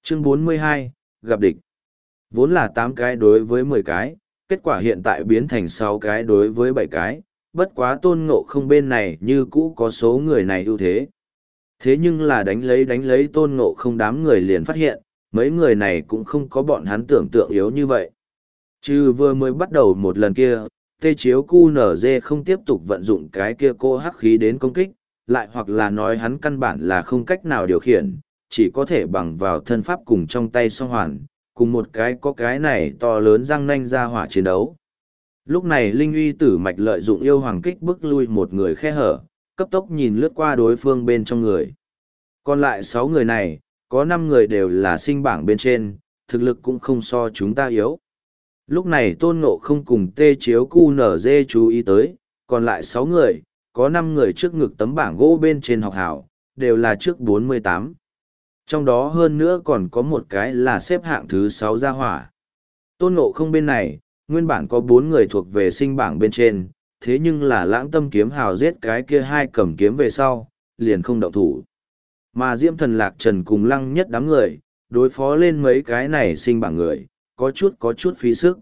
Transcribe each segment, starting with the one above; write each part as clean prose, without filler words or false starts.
Chương 42, gặp địch. Vốn là 8 cái đối với 10 cái, kết quả hiện tại biến thành 6 cái đối với 7 cái, bất quá Tôn Ngộ Không bên này như cũ có số người này ưu thế. Thế nhưng là đánh lấy Tôn Ngộ Không đám người liền phát hiện, mấy người này cũng không có bọn hắn tưởng tượng yếu như vậy. Chứ vừa mới bắt đầu một lần kia, tê chiếu QNZ không tiếp tục vận dụng cái kia cô hắc khí đến công kích, lại hoặc là nói hắn căn bản là không cách nào điều khiển, chỉ có thể bằng vào thân pháp cùng trong tay song hoàn, cùng một cái có cái này to lớn răng nanh ra hỏa chiến đấu. Lúc này Linh uy tử mạch lợi dụng yêu hoàng kích bức lui một người khe hở, cấp tốc nhìn lướt qua đối phương bên trong người. Còn lại 6 người này, có 5 người đều là sinh bảng bên trên, thực lực cũng không so chúng ta yếu. Lúc này Tôn Ngộ Không cùng tê chiếu QNZ chú ý tới, còn lại 6 người, có 5 người trước ngực tấm bảng gỗ bên trên học hảo, đều là trước 48. Trong đó hơn nữa còn có một cái là xếp hạng thứ 6 gia hỏa. Tôn Ngộ Không bên này, nguyên bản có 4 người thuộc về sinh bảng bên trên, thế nhưng là lãng tâm kiếm hào giết cái kia 2 cầm kiếm về sau, liền không động thủ. Mà Diễm Thần Lạc Trần cùng Lăng Nhất đám người, đối phó lên mấy cái này sinh bảng người, có chút phí sức.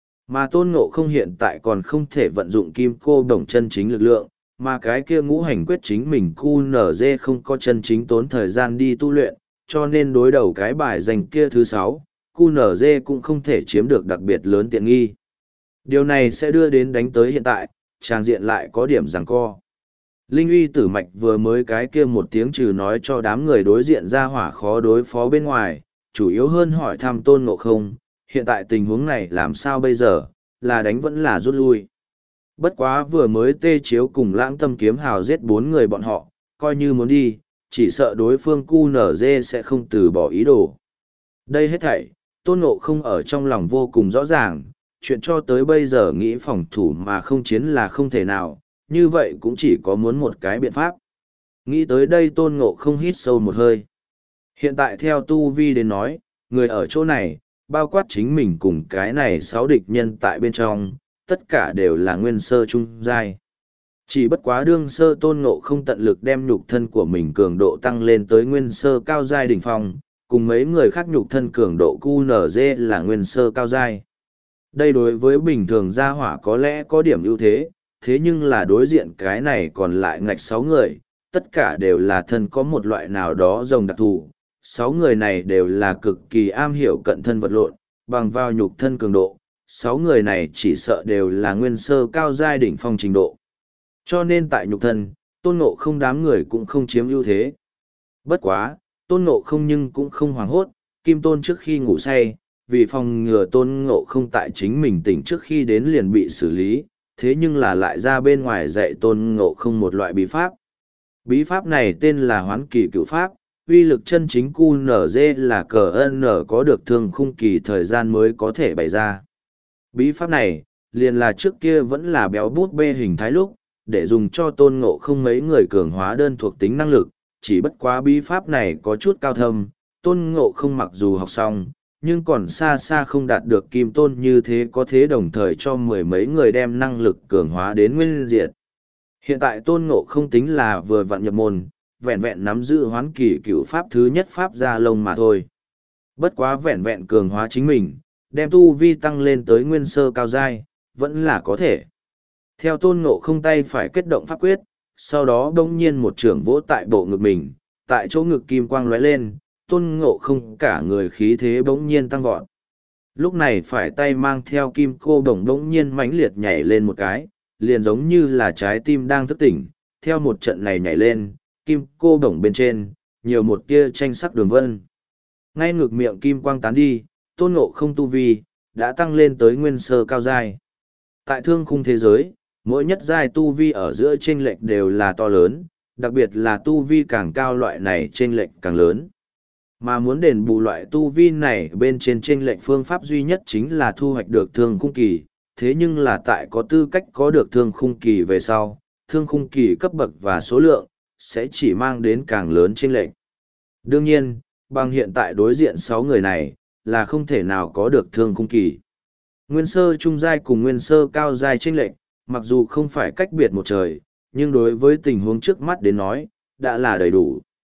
Mà Tôn Ngộ Không hiện tại còn không thể vận dụng kim cô đồng chân chính lực lượng, mà cái kia ngũ hành quyết chính mình QNZ không có chân chính tốn thời gian đi tu luyện, cho nên đối đầu cái bài dành kia thứ 6, QNZ cũng không thể chiếm được đặc biệt lớn tiện nghi. Điều này sẽ đưa đến đánh tới hiện tại, tràng diện lại có điểm giằng co. Linh uy tử mạch vừa mới cái kia một tiếng trừ nói cho đám người đối diện ra hỏa khó đối phó bên ngoài, chủ yếu hơn hỏi thăm Tôn Ngộ Không, hiện tại tình huống này làm sao bây giờ, là đánh vẫn là rút lui. Bất quá vừa mới tê chiếu cùng lãng tâm kiếm hào giết 4 người bọn họ, coi như muốn đi, chỉ sợ đối phương QNZ sẽ không từ bỏ ý đồ. Đây hết thảy, Tôn Ngộ Không ở trong lòng vô cùng rõ ràng, chuyện cho tới bây giờ nghĩ phòng thủ mà không chiến là không thể nào, như vậy cũng chỉ có muốn một cái biện pháp. Nghĩ tới đây Tôn Ngộ Không hít sâu một hơi. Hiện tại theo tu vi đến nói, người ở chỗ này, bao quát chính mình cùng cái này 6 địch nhân tại bên trong, tất cả đều là nguyên sơ trung giai. Chỉ bất quá đương sơ Tôn Ngộ Không tận lực đem nhục thân của mình cường độ tăng lên tới nguyên sơ cao giai đỉnh phong, cùng mấy người khác nhục thân cường độ QNZ là nguyên sơ cao giai. Đây đối với bình thường gia hỏa có lẽ có điểm ưu thế, thế nhưng là đối diện cái này còn lại ngạch 6 người, tất cả đều là thân có một loại nào đó rồng đặc thù. 6 người này đều là cực kỳ am hiểu cận thân vật lộn, bằng vào nhục thân cường độ, 6 người này chỉ sợ đều là nguyên sơ cao giai đỉnh phong trình độ. Cho nên tại nhục thân, Tôn Ngộ Không đám người cũng không chiếm ưu thế. Bất quá, Tôn Ngộ Không nhưng cũng không hoảng hốt, Kim Tôn trước khi ngủ say, vì phòng ngừa Tôn Ngộ Không tại chính mình tỉnh trước khi đến liền bị xử lý, thế nhưng là lại ra bên ngoài dạy Tôn Ngộ Không một loại bí pháp. Bí pháp này tên là Hoán Kỳ Cửu Pháp, uy lực chân chính QNZ là CN có được thương khung kỳ thời gian mới có thể bày ra. Bí pháp này, liền là trước kia vẫn là béo bút bê hình thái lúc, để dùng cho Tôn Ngộ Không mấy người cường hóa đơn thuộc tính năng lực, chỉ bất quá bí pháp này có chút cao thâm, Tôn Ngộ Không mặc dù học xong, nhưng còn xa xa không đạt được Kim Tôn như thế có thế đồng thời cho mười mấy người đem năng lực cường hóa đến nguyên diệt. Hiện tại Tôn Ngộ Không tính là vừa vặn nhập môn, vẹn vẹn nắm giữ Hoán Kỳ Cửu Pháp thứ nhất pháp ra lông mà thôi. Bất quá vẹn vẹn cường hóa chính mình, đem tu vi tăng lên tới nguyên sơ cao giai, vẫn là có thể. Theo Tôn Ngộ Không tay phải kết động pháp quyết, sau đó đông nhiên một trưởng vỗ tại bộ ngực mình, tại chỗ ngực kim quang lóe lên, Tôn Ngộ Không cả người khí thế bỗng nhiên tăng vọt. Lúc này phải tay mang theo kim cô đồng bỗng nhiên mãnh liệt nhảy lên một cái, liền giống như là trái tim đang thức tỉnh, theo một trận này nhảy lên, kim cô đồng bên trên, nhiều một tia tranh sắc đường vân. Ngay ngực miệng kim quang tán đi, Tôn Ngộ Không tu vi, đã tăng lên tới nguyên sơ cao giai. Tại thương khung thế giới, mỗi nhất giai tu vi ở giữa chênh lệch đều là to lớn, đặc biệt là tu vi càng cao loại này chênh lệch càng lớn. Mà muốn đền bù loại tu vi này bên trên chênh lệch phương pháp duy nhất chính là thu hoạch được thương khung kỳ, thế nhưng là tại có tư cách có được thương khung kỳ về sau, thương khung kỳ cấp bậc và số lượng, sẽ chỉ mang đến càng lớn chênh lệch. Đương nhiên, bằng hiện tại đối diện 6 người này, là không thể nào có được thương khung kỳ. Nguyên sơ trung giai cùng nguyên sơ cao giai chênh lệch, mặc dù không phải cách biệt một trời, nhưng đối với tình huống trước mắt đến nói, đã là đầy đủ.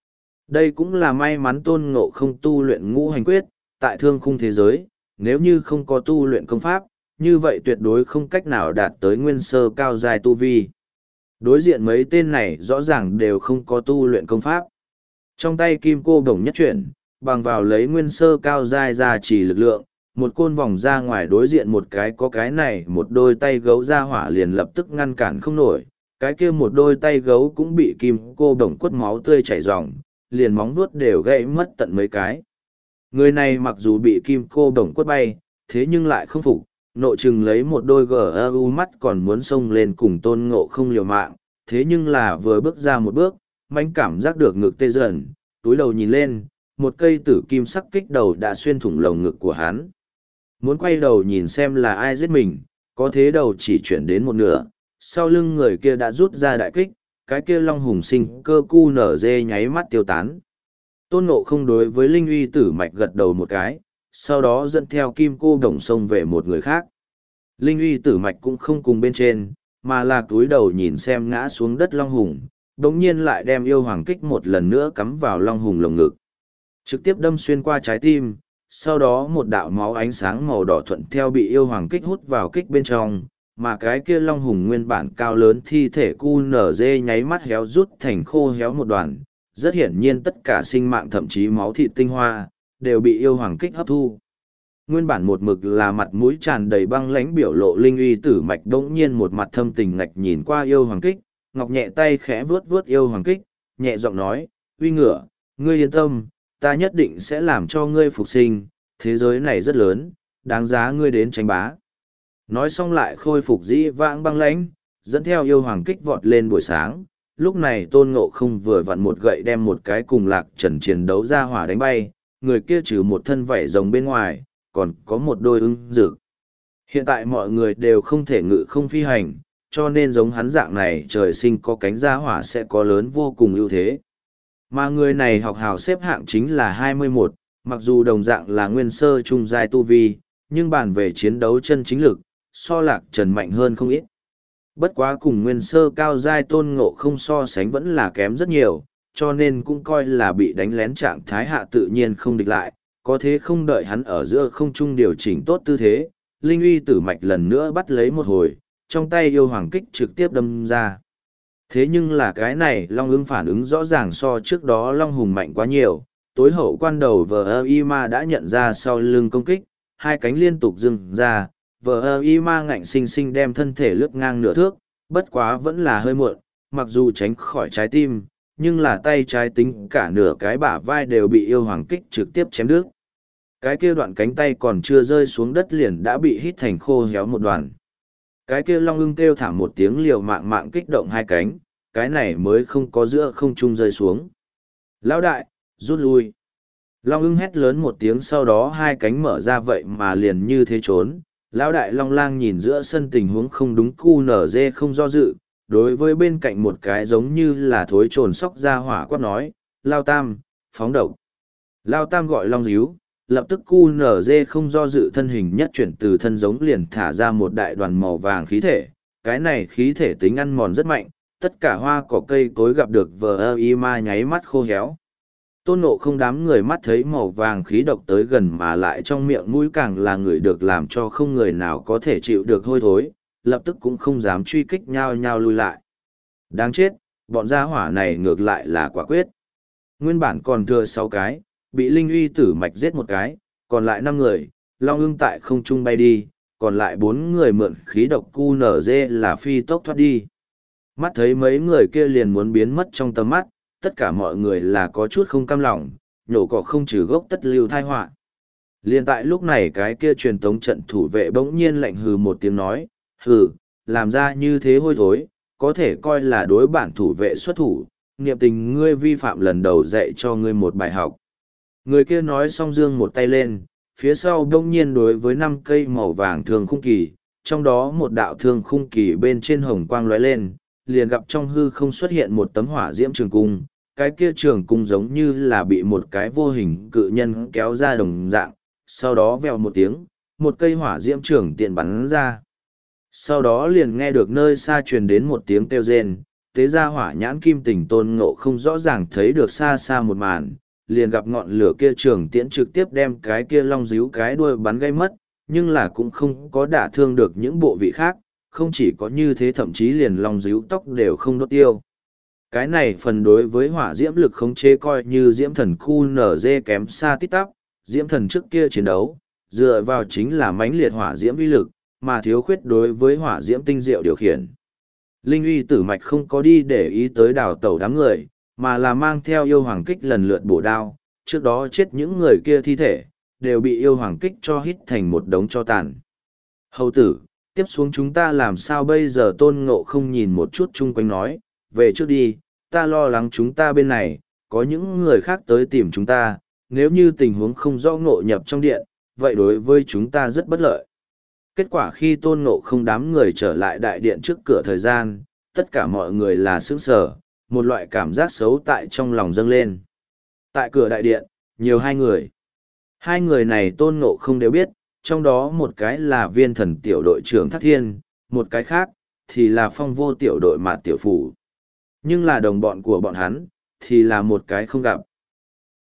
Đây cũng là may mắn Tôn Ngộ không tu luyện ngũ hành quyết, tại thương khung thế giới, nếu như không có tu luyện công pháp, như vậy tuyệt đối không cách nào đạt tới nguyên sơ cao dài tu vi. Đối diện mấy tên này rõ ràng đều không có tu luyện công pháp. Trong tay kim cô đồng nhất chuyển, bằng vào lấy nguyên sơ cao dài ra chỉ lực lượng, một côn vòng ra ngoài đối diện một cái có cái này một đôi tay gấu ra hỏa liền lập tức ngăn cản không nổi. Cái kia một đôi tay gấu cũng bị kim cô đồng quất máu tươi chảy ròng, liền móng vuốt đều gãy mất tận mấy cái. Người này mặc dù bị kim cô đồng quất bay, thế nhưng lại không phục, nội chừng lấy một đôi GU mắt còn muốn xông lên cùng Tôn Ngộ không liều mạng, thế nhưng là vừa bước ra một bước, mãnh cảm giác được ngực tê dần, túi đầu nhìn lên, một cây tử kim sắc kích đầu đã xuyên thủng lồng ngực của hắn. Muốn quay đầu nhìn xem là ai giết mình, có thế đầu chỉ chuyển đến một nửa, sau lưng người kia đã rút ra đại kích, cái kia long hùng sinh cơ cu nở dê nháy mắt tiêu tán. Tôn Ngộ không đối với Linh Uy Tử Mạch gật đầu một cái, sau đó dẫn theo kim cô đồng sông về một người khác. Linh Uy Tử Mạch cũng không cùng bên trên, mà là túi đầu nhìn xem ngã xuống đất long hùng, đống nhiên lại đem yêu hoàng kích một lần nữa cắm vào long hùng lồng ngực. Trực tiếp đâm xuyên qua trái tim, sau đó một đạo máu ánh sáng màu đỏ thuận theo bị yêu hoàng kích hút vào kích bên trong, mà cái kia long hùng nguyên bản cao lớn thi thể cu nở dê nháy mắt héo rút thành khô héo một đoàn. Rất hiển nhiên tất cả sinh mạng thậm chí máu thịt tinh hoa, đều bị yêu hoàng kích hấp thu. Nguyên bản một mực là mặt mũi tràn đầy băng lãnh biểu lộ Linh Uy Tử Mạch đống nhiên một mặt thâm tình ngạch nhìn qua yêu hoàng kích, ngọc nhẹ tay khẽ vuốt vuốt yêu hoàng kích, nhẹ giọng nói, uy ngựa, ngươi yên tâm, ta nhất định sẽ làm cho ngươi phục sinh, thế giới này rất lớn, đáng giá ngươi đến tranh bá. Nói xong lại khôi phục dĩ vãng băng lãnh, dẫn theo yêu hoàng kích vọt lên buổi sáng. Lúc này Tôn Ngộ không vừa vặn một gậy đem một cái cùng Lạc Trần chiến đấu ra hỏa đánh bay, người kia trừ một thân vảy rồng bên ngoài, còn có một đôi ưng rực. Hiện tại mọi người đều không thể ngự không phi hành, cho nên giống hắn dạng này trời sinh có cánh ra hỏa sẽ có lớn vô cùng ưu thế. Mà người này học hào xếp hạng chính là 21, mặc dù đồng dạng là nguyên sơ trung giai tu vi, nhưng bàn về chiến đấu chân chính lực, so Lạc Trần mạnh hơn không ít. Bất quá cùng nguyên sơ cao giai Tôn Ngộ không so sánh vẫn là kém rất nhiều, cho nên cũng coi là bị đánh lén trạng thái hạ tự nhiên không địch lại, có thế không đợi hắn ở giữa không trung điều chỉnh tốt tư thế, Linh Uy Tử Mạch lần nữa bắt lấy một hồi, trong tay yêu hoàng kích trực tiếp đâm ra. Thế nhưng là cái này Long ưng phản ứng rõ ràng so trước đó Long Hùng mạnh quá nhiều, tối hậu quan đầu VIMA đã nhận ra sau lưng công kích, hai cánh liên tục dừng ra, VIMA ngạnh sinh sinh đem thân thể lướt ngang nửa thước, bất quá vẫn là hơi muộn, mặc dù tránh khỏi trái tim, nhưng là tay trái tính cả nửa cái bả vai đều bị yêu hoàng kích trực tiếp chém đứt. Cái kia đoạn cánh tay còn chưa rơi xuống đất liền đã bị hít thành khô héo một đoàn. Cái kia long ưng kêu thảm một tiếng liều mạng mạng kích động hai cánh, cái này mới không có giữa không trung rơi xuống. Lão đại, rút lui. Long ưng hét lớn một tiếng sau đó hai cánh mở ra vậy mà liền như thế trốn. Lão đại long lang nhìn giữa sân tình huống không đúng cu nở dê không do dự, đối với bên cạnh một cái giống như là thối trồn sóc ra hỏa quát nói, Lao Tam, phóng độc. Lao Tam gọi long díu, lập tức cu nở dê không do dự thân hình nhất chuyển từ thân giống liền thả ra một đại đoàn màu vàng khí thể. Cái này khí thể tính ăn mòn rất mạnh, tất cả hoa cỏ cây cối gặp được VIMA nháy mắt khô héo. Tôn Ngộ không đám người mắt thấy màu vàng khí độc tới gần mà lại trong miệng mũi càng là người được làm cho không người nào có thể chịu được hôi thối, lập tức cũng không dám truy kích nhau nhau lui lại. Đáng chết, bọn gia hỏa này ngược lại là quả quyết. Nguyên bản còn thừa 6 cái, bị Linh Uy Tử Mạch giết một cái, còn lại 5 người, Long ưng tại không trung bay đi, còn lại 4 người mượn khí độc cu nở dê là phi tốc thoát đi. Mắt thấy mấy người kia liền muốn biến mất trong tầm mắt, tất cả mọi người là có chút không cam lòng, nhổ cỏ không trừ gốc tất lưu thai họa. Liên tại lúc này cái kia truyền tống trận thủ vệ bỗng nhiên lạnh hừ một tiếng nói, hừ, làm ra như thế hôi thối, có thể coi là đối bản thủ vệ xuất thủ, niệm tình ngươi vi phạm lần đầu dạy cho ngươi một bài học. Người kia nói xong dương một tay lên, phía sau bỗng nhiên đối với 5 cây màu vàng thương khung kỳ, trong đó một đạo thương khung kỳ bên trên hồng quang lóe lên, liền gặp trong hư không xuất hiện một tấm hỏa diễm trường cung, cái kia trường cung giống như là bị một cái vô hình cự nhân kéo ra đồng dạng, sau đó vèo một tiếng, một cây hỏa diễm trường tiện bắn ra. Sau đó liền nghe được nơi xa truyền đến một tiếng kêu rên, tế ra hỏa nhãn kim tình tôn ngộ không rõ ràng thấy được xa xa một màn, liền gặp ngọn lửa kia trường tiễn trực tiếp đem cái kia long díu cái đuôi bắn gây mất, nhưng là cũng không có đả thương được những bộ vị khác, không chỉ có như thế thậm chí liền long díu tóc đều không đốt tiêu. Cái này phần đối với hỏa diễm lực khống chế coi như diễm thần khu NG kém xa tít tắp, diễm thần trước kia chiến đấu, dựa vào chính là mãnh liệt hỏa diễm uy lực, mà thiếu khuyết đối với hỏa diễm tinh diệu điều khiển. Linh uy tử mạch không có đi để ý tới đào tẩu đám người, mà là mang theo yêu hoàng kích lần lượt bổ đao, trước đó chết những người kia thi thể, đều bị yêu hoàng kích cho hít thành một đống cho tàn. Hầu tử, tiếp xuống chúng ta làm sao bây giờ? Tôn Ngộ không nhìn một chút chung quanh nói, về trước đi, ta lo lắng chúng ta bên này, có những người khác tới tìm chúng ta, nếu như tình huống không rõ ngộ nhập trong điện, vậy đối với chúng ta rất bất lợi. Kết quả khi Tôn Ngộ không đám người trở lại đại điện trước cửa thời gian, tất cả mọi người là sững sờ, một loại cảm giác xấu tại trong lòng dâng lên. Tại cửa đại điện, nhiều hai người. Hai người này Tôn Ngộ không đều biết, trong đó một cái là Viên Thần tiểu đội trưởng Thác Thiên, một cái khác thì là Phong Vô tiểu đội Mạt tiểu phủ. Nhưng là đồng bọn của bọn hắn thì là một cái không gặp.